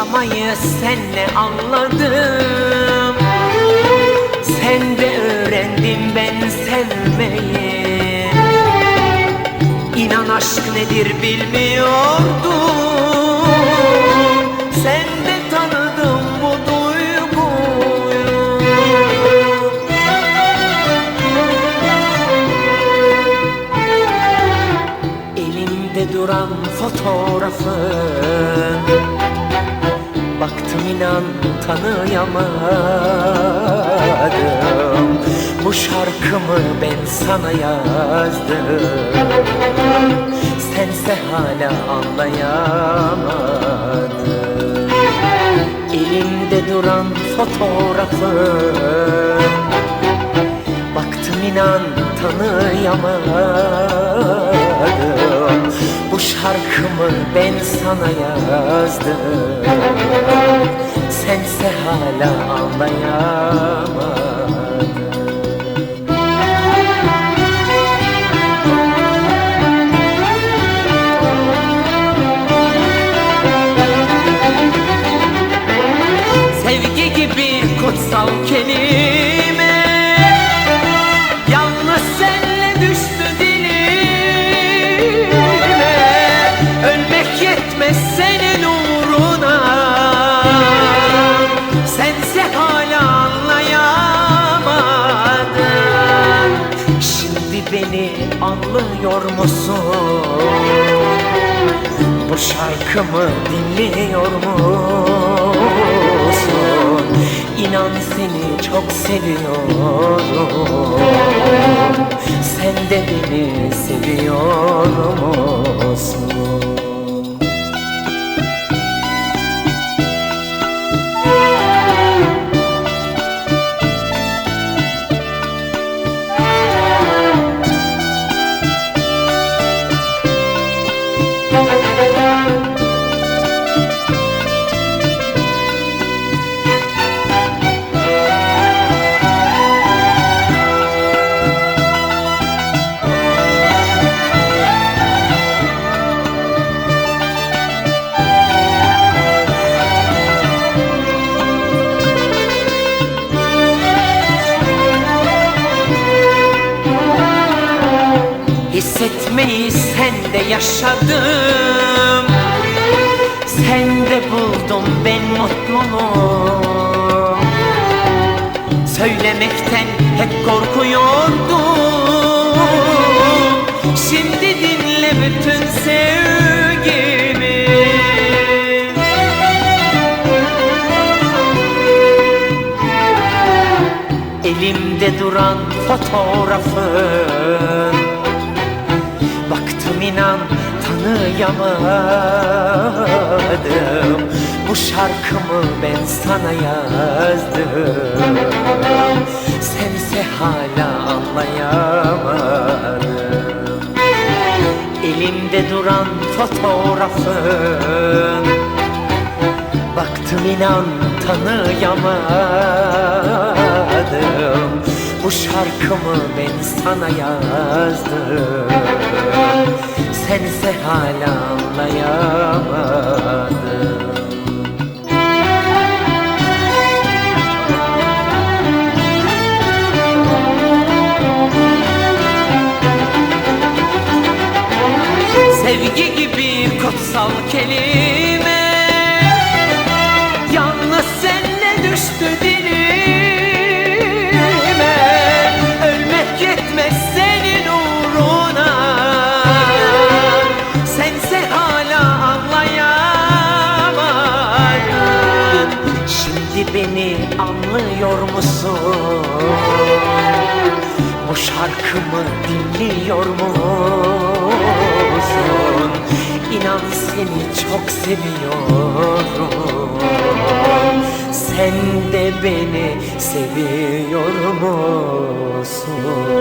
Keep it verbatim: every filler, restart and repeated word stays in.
Yaşamayı senle anladım, sende öğrendim ben sevmeyi. İnan aşk nedir bilmiyordum, sende tanıdım bu duyguyu. Elimde duran fotoğrafın, baktım inan tanıyamadım. Bu şarkımı ben sana yazdım, sense hala anlayamadın. Elimde duran fotoğrafın, baktım inan tanıyamadım. Bu şarkımı ben sana yazdım, sense hala anlayamadın. Sevgi gibi kutsal kelime yalnız senle düştü dilime. Ölmek yetmez senin uğruna, sense hala anlayamadın. Şimdi beni anlıyor musun? Bu şarkımı dinliyor musun? İnan seni çok seviyorum, sen de beni seviyor musun? Hissetmeyi sende yaşadım, sende buldum ben mutluluğu. Söylemekten hep korkuyordum, şimdi dinle bütün sevgimi. Elimde duran fotoğrafın, baktım inan tanıyamadım. Bu şarkımı ben sana yazdım, sense hala anlayamadın. Elimde duran fotoğrafın, baktım inan tanıyamadım. Bu şarkımı ben sana yazdım, sense hala anlayamadın. Sevgi gibi kutsal kelime yalnız senle düştü dilime. Ölmek yetmez senin uğruna, sense hala anlayamadın. Şimdi beni anlıyor musun? Bu şarkımı dinliyor musun? İnan seni çok seviyorum, sen de beni seviyor musun?